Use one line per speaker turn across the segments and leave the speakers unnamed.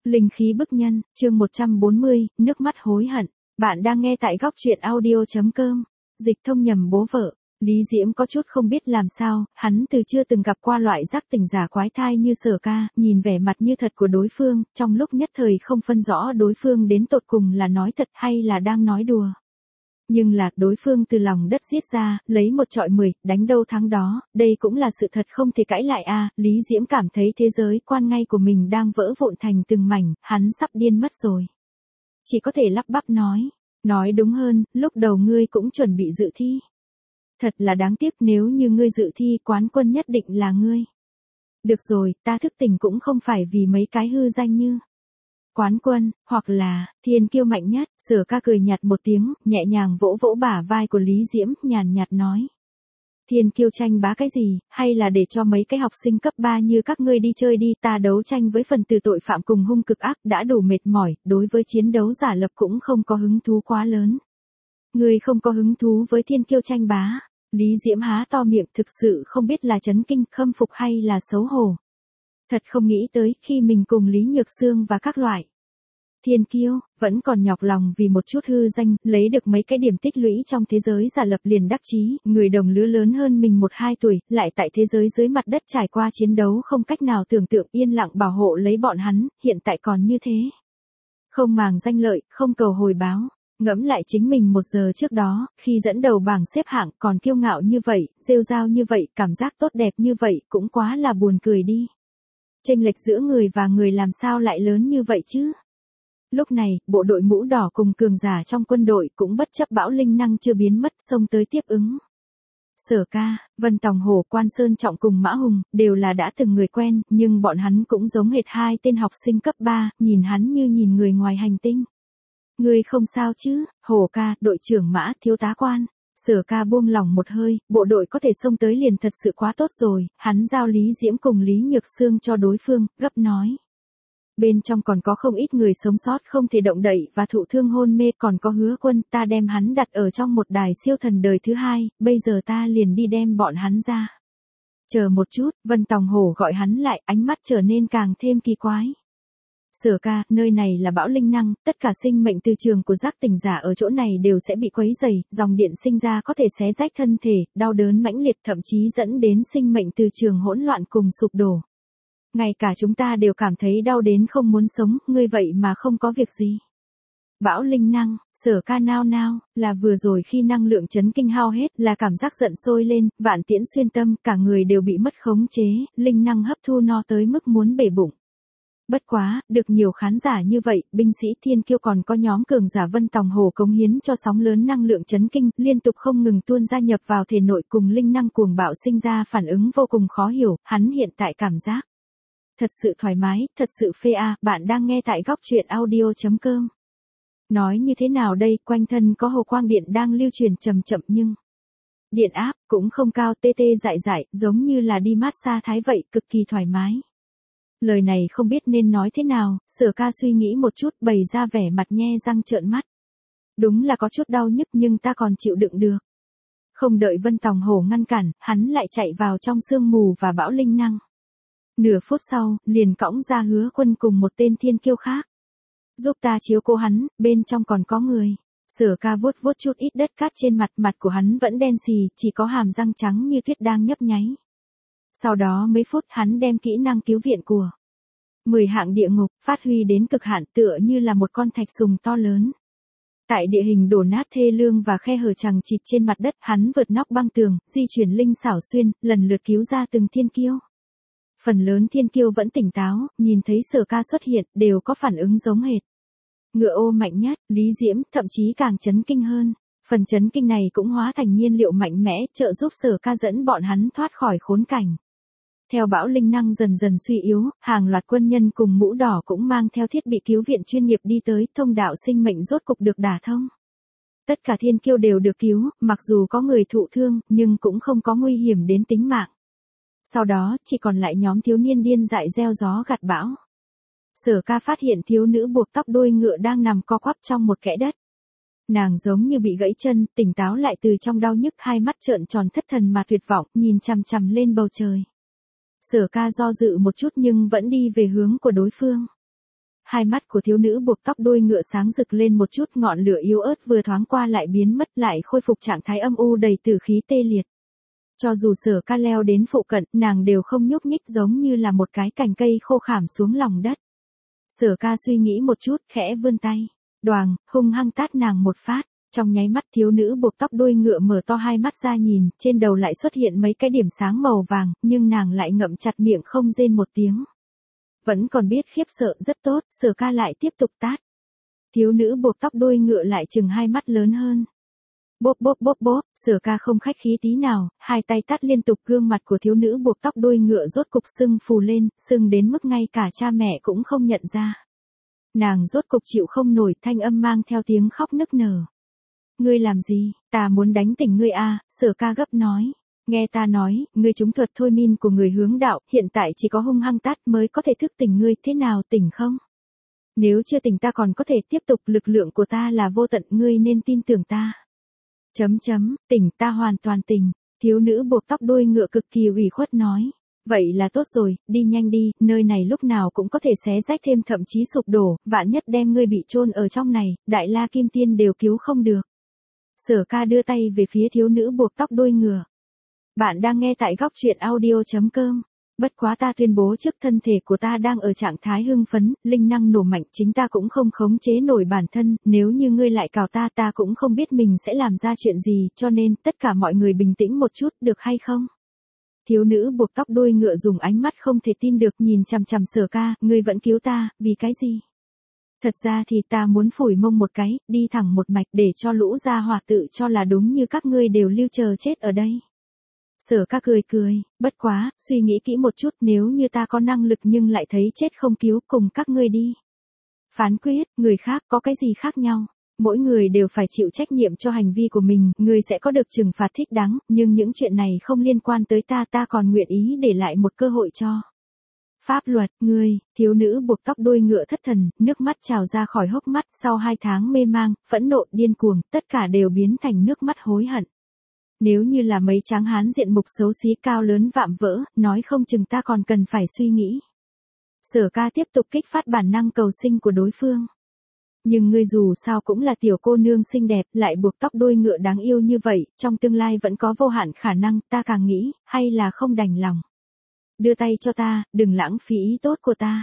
Linh khí bức nhân, chương 140, nước mắt hối hận. Bạn đang nghe tại góc truyện audio.com. Dịch thông nhầm bố vợ. Lý Diễm có chút không biết làm sao, hắn từ chưa từng gặp qua loại giác tỉnh giả quái thai như Sở Ca, nhìn vẻ mặt như thật của đối phương, trong lúc nhất thời không phân rõ đối phương đến tột cùng là nói thật hay là đang nói đùa. Nhưng là đối phương từ lòng đất giết ra, lấy một trọi 10, đánh đâu thắng đó, đây cũng là sự thật không thể cãi lại a. Lý Diễm cảm thấy thế giới quan ngay của mình đang vỡ vụn thành từng mảnh, hắn sắp điên mất rồi. Chỉ có thể lắp bắp nói đúng hơn, lúc đầu ngươi cũng chuẩn bị dự thi. Thật là đáng tiếc nếu như ngươi dự thi quán quân nhất định là ngươi. Được rồi, ta thức tỉnh cũng không phải vì mấy cái hư danh như quán quân, hoặc là thiên kiêu mạnh nhất. Sở Ca cười nhạt một tiếng, nhẹ nhàng vỗ vỗ bả vai của Lý Diễm, nhàn nhạt nói. Thiên kiêu tranh bá cái gì, hay là để cho mấy cái học sinh cấp 3 như các ngươi đi chơi đi, ta đấu tranh với phần tử tội phạm cùng hung cực ác đã đủ mệt mỏi, đối với chiến đấu giả lập cũng không có hứng thú quá lớn. Ngươi không có hứng thú với thiên kiêu tranh bá. Lý Diễm há to miệng, thực sự không biết là chấn kinh, khâm phục hay là xấu hổ. Thật không nghĩ tới, khi mình cùng Lý Nhược Sương và các loại thiên kiêu, vẫn còn nhọc lòng vì một chút hư danh, lấy được mấy cái điểm tích lũy trong thế giới giả lập liền đắc chí, người đồng lứa lớn hơn mình 1-2 tuổi, lại tại thế giới dưới mặt đất trải qua chiến đấu không cách nào tưởng tượng, yên lặng bảo hộ lấy bọn hắn, hiện tại còn như thế. Không màng danh lợi, không cầu hồi báo. Ngẫm lại chính mình 1 giờ trước đó, khi dẫn đầu bảng xếp hạng còn kiêu ngạo như vậy, rêu rao như vậy, cảm giác tốt đẹp như vậy, cũng quá là buồn cười đi. Chênh lệch giữa người và người làm sao lại lớn như vậy chứ? Lúc này, bộ đội mũ đỏ cùng cường giả trong quân đội cũng bất chấp bão linh năng chưa biến mất xông tới tiếp ứng. Sở Ca, Vân Tòng Hổ, Quan Sơn Trọng cùng Mã Hùng, đều là đã từng người quen, nhưng bọn hắn cũng giống hệt 2 tên học sinh cấp 3, nhìn hắn như nhìn người ngoài hành tinh. Ngươi không sao chứ, Hổ ca, đội trưởng Mã, thiếu tá Quan. Sở Ca buông lỏng một hơi, bộ đội có thể xông tới liền thật sự quá tốt rồi, hắn giao Lý Diễm cùng Lý Nhược Sương cho đối phương, gấp nói. Bên trong còn có không ít người sống sót không thể động đậy và thụ thương hôn mê, còn có Hứa Quân, ta đem hắn đặt ở trong một đài siêu thần đời thứ 2, bây giờ ta liền đi đem bọn hắn ra. Chờ một chút, Vân Tòng Hổ gọi hắn lại, ánh mắt trở nên càng thêm kỳ quái. Sở Ca, nơi này là bão linh năng, tất cả sinh mệnh từ trường của giác tỉnh giả ở chỗ này đều sẽ bị quấy rầy, dòng điện sinh ra có thể xé rách thân thể, đau đớn mãnh liệt, thậm chí dẫn đến sinh mệnh từ trường hỗn loạn cùng sụp đổ. Ngay cả chúng ta đều cảm thấy đau đến không muốn sống, ngươi vậy mà không có việc gì. Bão linh năng, Sở Ca nao nao, là vừa rồi khi năng lượng chấn kinh hao hết, là cảm giác giận sôi lên, vạn tiễn xuyên tâm, cả người đều bị mất khống chế, linh năng hấp thu no tới mức muốn bể bụng. Bất quá, được nhiều khán giả như vậy, binh sĩ thiên kiêu còn có nhóm cường giả Vân Tòng Hổ cống hiến cho sóng lớn năng lượng chấn kinh, liên tục không ngừng tuôn ra nhập vào thể nội cùng linh năng cuồng bạo sinh ra phản ứng vô cùng khó hiểu, hắn hiện tại cảm giác thật sự thoải mái, thật sự phê a. Bạn đang nghe tại góc truyện audio.com. Nói như thế nào đây, quanh thân có hồ quang điện đang lưu truyền chậm chậm nhưng điện áp cũng không cao, tê tê dại dại, giống như là đi massage thái vậy, cực kỳ thoải mái. Lời này không biết nên nói thế nào, Sở Ca suy nghĩ một chút, bày ra vẻ mặt nhe răng trợn mắt. Đúng là có chút đau nhức nhưng ta còn chịu đựng được. Không đợi Vân Tòng Hổ ngăn cản, hắn lại chạy vào trong sương mù và bão linh năng. Nửa phút sau, liền cõng ra Hứa Quân cùng một tên thiên kiêu khác. Giúp ta chiếu cố hắn, bên trong còn có người. Sở Ca vuốt vuốt chút ít đất cát trên mặt của hắn vẫn đen xì, chỉ có hàm răng trắng như tuyết đang nhấp nháy. Sau đó mấy phút hắn đem kỹ năng cứu viện của 10 hạng địa ngục phát huy đến cực hạn, tựa như là một con thạch sùng to lớn. Tại địa hình đổ nát thê lương và khe hở chằng chịt trên mặt đất, hắn vượt nóc băng tường, di chuyển linh xảo xuyên, lần lượt cứu ra từng thiên kiêu. Phần lớn thiên kiêu vẫn tỉnh táo, nhìn thấy Sở Ca xuất hiện, đều có phản ứng giống hệt. Ngựa ô mạnh nhất, Lý Diễm, thậm chí càng chấn kinh hơn. Phần chấn kinh này cũng hóa thành nhiên liệu mạnh mẽ, trợ giúp Sở Ca dẫn bọn hắn thoát khỏi khốn cảnh. Theo bão linh năng dần dần suy yếu, hàng loạt quân nhân cùng mũ đỏ cũng mang theo thiết bị cứu viện chuyên nghiệp đi tới, thông đạo sinh mệnh rốt cục được đả thông. Tất cả thiên kiêu đều được cứu, mặc dù có người thụ thương, nhưng cũng không có nguy hiểm đến tính mạng. Sau đó, chỉ còn lại nhóm thiếu niên điên dại gieo gió gặt bão. Sở Ca phát hiện thiếu nữ buộc tóc đuôi ngựa đang nằm co quắp trong một kẽ đất. Nàng giống như bị gãy chân, tỉnh táo lại từ trong đau nhức, hai mắt trợn tròn thất thần mà tuyệt vọng, nhìn chằm chằm lên bầu trời. Sở Ca do dự một chút nhưng vẫn đi về hướng của đối phương. hai mắt của thiếu nữ buộc tóc đuôi ngựa sáng rực lên một chút, ngọn lửa yếu ớt vừa thoáng qua lại biến mất, lại khôi phục trạng thái âm u đầy tử khí tê liệt. Cho dù Sở Ca leo đến phụ cận, nàng đều không nhúc nhích, giống như là một cái cành cây khô khảm xuống lòng đất. Sở Ca suy nghĩ một chút, khẽ vươn tay, đoàng, hung hăng tát nàng một phát. Trong nháy mắt thiếu nữ buộc tóc đuôi ngựa mở to hai mắt ra nhìn, trên đầu lại xuất hiện mấy cái điểm sáng màu vàng, nhưng nàng lại ngậm chặt miệng không rên một tiếng. Vẫn còn biết khiếp sợ, rất tốt, Sở Ca lại tiếp tục tát. Thiếu nữ buộc tóc đuôi ngựa lại chừng hai mắt lớn hơn. Bốp bốp bốp bốp, Sở Ca không khách khí tí nào, hai tay tát liên tục, gương mặt của thiếu nữ buộc tóc đuôi ngựa rốt cục sưng phù lên, sưng đến mức ngay cả cha mẹ cũng không nhận ra. Nàng rốt cục chịu không nổi, thanh âm mang theo tiếng khóc nức nở. Ngươi làm gì, ta muốn đánh tỉnh ngươi à, Sở Ca gấp nói. Nghe ta nói, ngươi trúng thuật thôi miên của người hướng đạo, hiện tại chỉ có hung hăng tát mới có thể thức tỉnh ngươi, thế nào tỉnh không? Nếu chưa tỉnh ta còn có thể tiếp tục, lực lượng của ta là vô tận, ngươi nên tin tưởng ta. Tỉnh, ta hoàn toàn tỉnh, thiếu nữ buộc tóc đuôi ngựa cực kỳ ủy khuất nói. Vậy là tốt rồi, đi nhanh đi, nơi này lúc nào cũng có thể xé rách thêm, thậm chí sụp đổ, vạn nhất đem ngươi bị chôn ở trong này, Đại La Kim Tiên đều cứu không được. Sở Ca đưa tay về phía thiếu nữ buộc tóc đuôi ngựa. Bạn đang nghe tại góc truyện audio.com. Bất quá ta tuyên bố trước, thân thể của ta đang ở trạng thái hưng phấn, linh năng nổ mạnh, chính ta cũng không khống chế nổi bản thân, nếu như ngươi lại cào ta, ta cũng không biết mình sẽ làm ra chuyện gì, cho nên tất cả mọi người bình tĩnh một chút, được hay không? Thiếu nữ buộc tóc đuôi ngựa dùng ánh mắt không thể tin được nhìn chằm chằm Sở Ca, ngươi vẫn cứu ta, vì cái gì? Thật ra thì ta muốn phủi mông một cái, đi thẳng một mạch để cho lũ gia hỏa tự cho là đúng như các ngươi đều lưu chờ chết ở đây. Sở Ca cười, bất quá, suy nghĩ kỹ một chút, nếu như ta có năng lực nhưng lại thấy chết không cứu, cùng các ngươi đi. Phán quyết, người khác có cái gì khác nhau? Mỗi người đều phải chịu trách nhiệm cho hành vi của mình, người sẽ có được trừng phạt thích đáng, nhưng những chuyện này không liên quan tới ta, ta còn nguyện ý để lại một cơ hội cho. Pháp luật, ngươi, thiếu nữ buộc tóc đuôi ngựa thất thần, nước mắt trào ra khỏi hốc mắt, sau 2 tháng mê mang, phẫn nộ, điên cuồng, tất cả đều biến thành nước mắt hối hận. Nếu như là mấy tráng hán diện mục xấu xí cao lớn vạm vỡ, nói không chừng ta còn cần phải suy nghĩ. Sở Ca tiếp tục kích phát bản năng cầu sinh của đối phương. Nhưng ngươi dù sao cũng là tiểu cô nương xinh đẹp, lại buộc tóc đuôi ngựa đáng yêu như vậy, trong tương lai vẫn có vô hạn khả năng, ta càng nghĩ, hay là không đành lòng. Đưa tay cho ta, đừng lãng phí ý tốt của ta.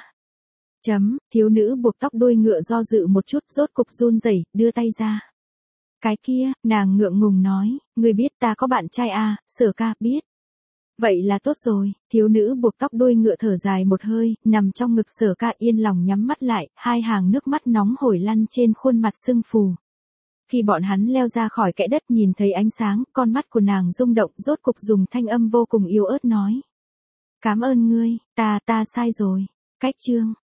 Thiếu nữ buộc tóc đuôi ngựa do dự một chút, rốt cục run rẩy, đưa tay ra. Cái kia, nàng ngượng ngùng nói, ngươi biết ta có bạn trai à, Sở Ca, biết. Vậy là tốt rồi, thiếu nữ buộc tóc đuôi ngựa thở dài một hơi, nằm trong ngực Sở Ca yên lòng nhắm mắt lại, 2 hàng nước mắt nóng hổi lăn trên khuôn mặt sưng phù. Khi bọn hắn leo ra khỏi kẽ đất nhìn thấy ánh sáng, con mắt của nàng rung động, rốt cục dùng thanh âm vô cùng yếu ớt nói. Cảm ơn ngươi, ta sai rồi. Cách chương.